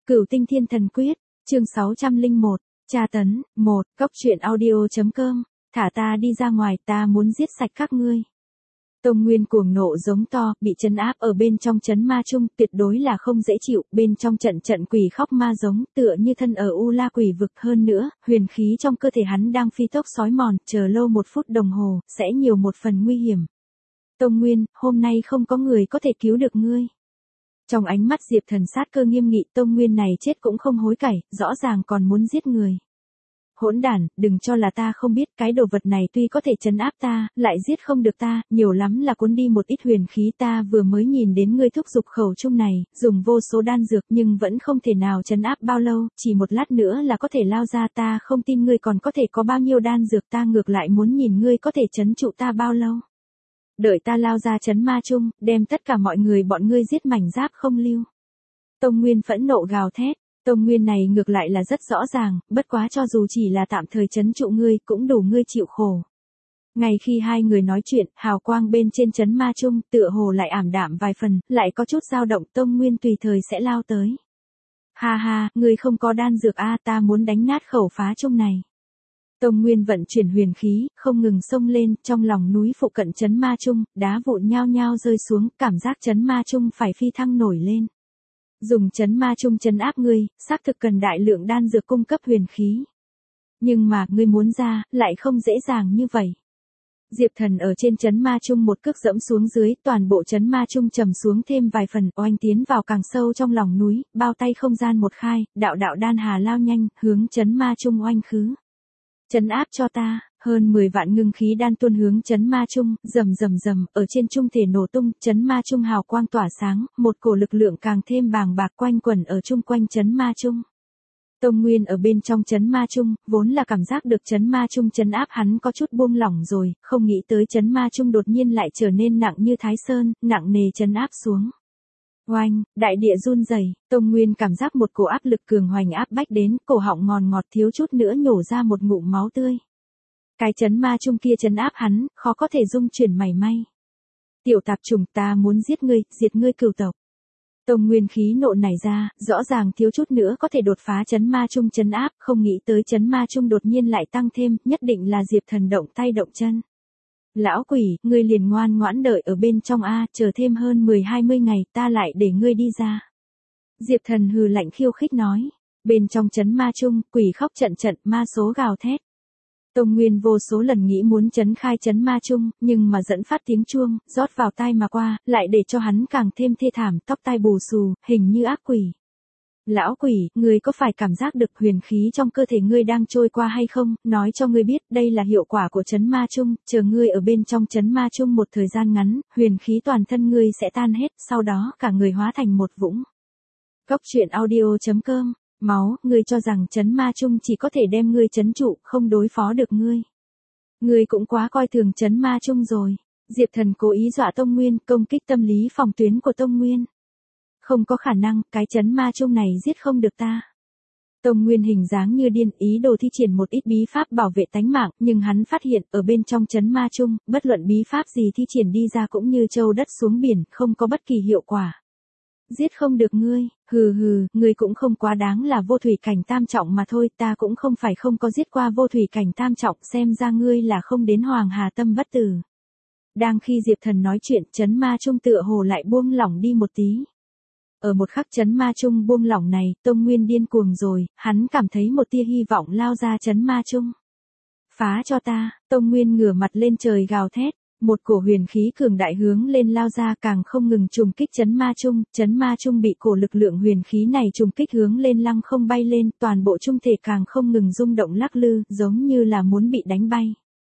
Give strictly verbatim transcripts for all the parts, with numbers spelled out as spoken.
Cửu Tinh Thiên Thần Quyết, chương sáu trăm lẻ một, tra tấn, một, cốc truyện audio.com, thả ta đi ra ngoài, ta muốn giết sạch các ngươi. Tông Nguyên cuồng nộ giống to, bị trấn áp ở bên trong trấn ma chung, tuyệt đối là không dễ chịu, bên trong trận trận quỷ khóc ma giống, tựa như thân ở U La quỷ vực, hơn nữa, huyền khí trong cơ thể hắn đang phi tốc sói mòn, chờ lâu một phút đồng hồ, sẽ nhiều một phần nguy hiểm. Tông Nguyên, hôm nay không có người có thể cứu được ngươi. Trong ánh mắt Diệp Thần sát cơ nghiêm nghị, Tông Nguyên này chết cũng không hối cải, rõ ràng còn muốn giết người. Hỗn đản, đừng cho là ta không biết, cái đồ vật này tuy có thể trấn áp ta, lại giết không được ta, nhiều lắm là cuốn đi một ít huyền khí, ta vừa mới nhìn đến ngươi thúc giục khẩu chung này, dùng vô số đan dược nhưng vẫn không thể nào trấn áp bao lâu, chỉ một lát nữa là có thể lao ra, ta không tin ngươi còn có thể có bao nhiêu đan dược, ta ngược lại muốn nhìn ngươi có thể trấn trụ ta bao lâu. Đợi ta lao ra trấn ma chung, đem tất cả mọi người bọn ngươi giết mảnh giáp không lưu. Tông Nguyên phẫn nộ gào thét. Tông Nguyên này ngược lại là rất rõ ràng, bất quá cho dù chỉ là tạm thời trấn trụ ngươi, cũng đủ ngươi chịu khổ. Ngay khi hai người nói chuyện, hào quang bên trên trấn ma chung, tựa hồ lại ảm đạm vài phần, lại có chút dao động, Tông Nguyên tùy thời sẽ lao tới. Ha ha, ngươi không có đan dược a, ta muốn đánh nát khẩu phá chung này. Tông Nguyên vận chuyển huyền khí, không ngừng xông lên, trong lòng núi phụ cận trấn ma chung, đá vụn nhao nhao rơi xuống, cảm giác trấn ma chung phải phi thăng nổi lên. Dùng trấn ma chung trấn áp ngươi, xác thực cần đại lượng đan dược cung cấp huyền khí. Nhưng mà, ngươi muốn ra, lại không dễ dàng như vậy. Diệp Thần ở trên trấn ma chung một cước dẫm xuống dưới, toàn bộ trấn ma chung trầm xuống thêm vài phần, oanh tiến vào càng sâu trong lòng núi, bao tay không gian một khai, đạo đạo đan hà lao nhanh, hướng trấn ma chung oanh khứ. Trấn áp cho ta, hơn mười vạn ngưng khí đan tuôn hướng trấn ma chung, rầm rầm rầm, ở trên trung thể nổ tung, trấn ma chung hào quang tỏa sáng, một cổ lực lượng càng thêm bàng bạc quanh quẩn ở chung quanh trấn ma chung. Tông Nguyên ở bên trong trấn ma chung, vốn là cảm giác được trấn ma chung trấn áp hắn có chút buông lỏng rồi, không nghĩ tới trấn ma chung đột nhiên lại trở nên nặng như Thái Sơn, nặng nề trấn áp xuống. Oanh, đại địa run rẩy, Tông Nguyên cảm giác một cổ áp lực cường hoành áp bách đến, cổ họng ngòn ngọt thiếu chút nữa nhổ ra một ngụm máu tươi. Cái trấn ma chung kia trấn áp hắn, khó có thể dung chuyển mảy may. Tiểu tạp trùng, ta muốn giết ngươi, diệt ngươi cửu tộc. Tông Nguyên khí nộ nảy ra, rõ ràng thiếu chút nữa có thể đột phá trấn ma chung trấn áp, không nghĩ tới trấn ma chung đột nhiên lại tăng thêm, nhất định là Diệp Thần động tay động chân. Lão quỷ, ngươi liền ngoan ngoãn đợi ở bên trong a, chờ thêm hơn mười hai mươi ngày, ta lại để ngươi đi ra. Diệp Thần hừ lạnh khiêu khích nói. Bên trong trấn ma chung, quỷ khóc trận trận, ma số gào thét. Tông Nguyên vô số lần nghĩ muốn trấn khai trấn ma chung, nhưng mà dẫn phát tiếng chuông, rót vào tai mà qua, lại để cho hắn càng thêm thê thảm, tóc tai bù xù, hình như ác quỷ. Lão quỷ, ngươi có phải cảm giác được huyền khí trong cơ thể ngươi đang trôi qua hay không, nói cho ngươi biết, đây là hiệu quả của trấn ma chung, chờ ngươi ở bên trong trấn ma chung một thời gian ngắn, huyền khí toàn thân ngươi sẽ tan hết, sau đó cả người hóa thành một vũng. Cốc truyện audio.com, máu, ngươi cho rằng trấn ma chung chỉ có thể đem ngươi trấn trụ, không đối phó được ngươi. Ngươi cũng quá coi thường trấn ma chung rồi. Diệp Thần cố ý dọa Tông Nguyên, công kích tâm lý phòng tuyến của Tông Nguyên. Không có khả năng, cái trấn ma chung này giết không được ta. Tông Nguyên hình dáng như điên, ý đồ thi triển một ít bí pháp bảo vệ tánh mạng, nhưng hắn phát hiện, ở bên trong trấn ma chung, bất luận bí pháp gì thi triển đi ra cũng như châu đất xuống biển, không có bất kỳ hiệu quả. Giết không được ngươi, hừ hừ, ngươi cũng không quá đáng là vô thủy cảnh tam trọng mà thôi, ta cũng không phải không có giết qua vô thủy cảnh tam trọng, xem ra ngươi là không đến Hoàng Hà tâm bất tử. Đang khi Diệp Thần nói chuyện, trấn ma chung tựa hồ lại buông lỏng đi một tí. Ở một khắc trấn ma chung buông lỏng này, Tông Nguyên điên cuồng rồi, hắn cảm thấy một tia hy vọng lao ra trấn ma chung. Phá cho ta, Tông Nguyên ngửa mặt lên trời gào thét, một cổ huyền khí cường đại hướng lên lao ra, càng không ngừng trùng kích trấn ma chung, trấn ma chung bị cổ lực lượng huyền khí này trùng kích hướng lên lăng không bay lên, toàn bộ trung thể càng không ngừng rung động lắc lư, giống như là muốn bị đánh bay.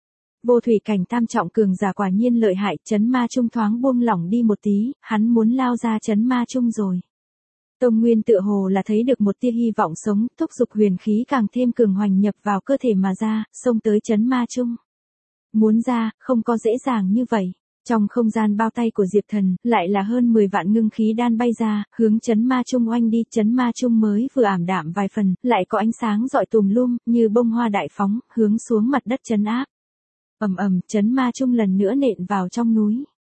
Vô thủy cảnh tam trọng cường giả quả nhiên lợi hại, trấn ma chung thoáng buông lỏng đi một tí, hắn muốn lao ra trấn ma chung rồi. Tông Nguyên tựa hồ là thấy được một tia hy vọng sống, thúc giục huyền khí càng thêm cường hoành nhập vào cơ thể mà ra, xông tới trấn ma chung. Muốn ra, không có dễ dàng như vậy. Trong không gian bao tay của Diệp Thần, lại là hơn mười vạn ngưng khí đan bay ra, hướng trấn ma chung oanh đi, trấn ma chung mới vừa ảm đạm vài phần, lại có ánh sáng rọi tùm lum, như bông hoa đại phóng, hướng xuống mặt đất trấn áp. Ầm ầm, trấn ma chung lần nữa nện vào trong núi.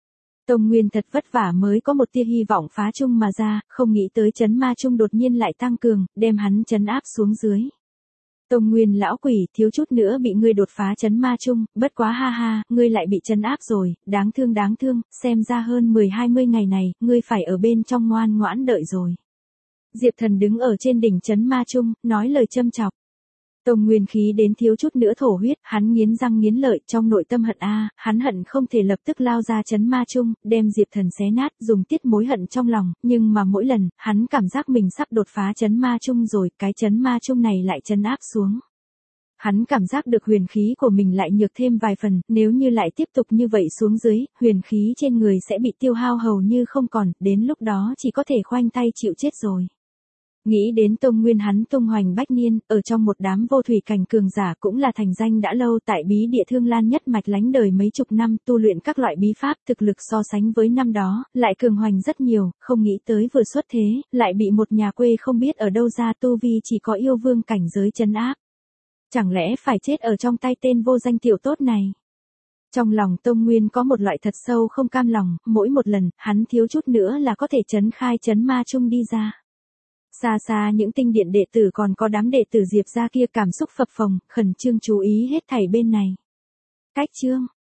Tông Nguyên thật vất vả mới có một tia hy vọng phá chung mà ra, không nghĩ tới chấn ma chung đột nhiên lại tăng cường, đem hắn chấn áp xuống dưới. Tông Nguyên lão quỷ, thiếu chút nữa bị ngươi đột phá chấn ma chung, bất quá ha ha, ngươi lại bị chấn áp rồi, đáng thương đáng thương, xem ra hơn mười hai mươi ngày này, ngươi phải ở bên trong ngoan ngoãn đợi rồi. Diệp Thần đứng ở trên đỉnh chấn ma chung, nói lời châm chọc. Tông Nguyên khí đến thiếu chút nữa thổ huyết, hắn nghiến răng nghiến lợi, trong nội tâm hận a, hắn hận không thể lập tức lao ra chấn ma chung, đem Diệp Thần xé nát, dùng tiết mối hận trong lòng, nhưng mà mỗi lần, hắn cảm giác mình sắp đột phá chấn ma chung rồi, cái chấn ma chung này lại chấn áp xuống. Hắn cảm giác được huyền khí của mình lại nhược thêm vài phần, nếu như lại tiếp tục như vậy xuống dưới, huyền khí trên người sẽ bị tiêu hao hầu như không còn, đến lúc đó chỉ có thể khoanh tay chịu chết rồi. Nghĩ đến Tông Nguyên hắn tung hoành bách niên, ở trong một đám vô thủy cảnh cường giả cũng là thành danh đã lâu tại bí địa Thương Lan nhất mạch lánh đời mấy chục năm tu luyện các loại bí pháp thực lực so sánh với năm đó, lại cường hoành rất nhiều, không nghĩ tới vừa xuất thế, lại bị một nhà quê không biết ở đâu ra tu vi chỉ có yêu vương cảnh giới trấn áp. Chẳng lẽ phải chết ở trong tay tên vô danh tiểu tốt này? Trong lòng Tông Nguyên có một loại thật sâu không cam lòng, mỗi một lần, hắn thiếu chút nữa là có thể chấn khai chấn ma chung đi ra. Xa xa những tinh điện đệ tử còn có đám đệ tử Diệp gia kia cảm xúc phập phồng, khẩn trương chú ý hết thảy bên này. Cách chương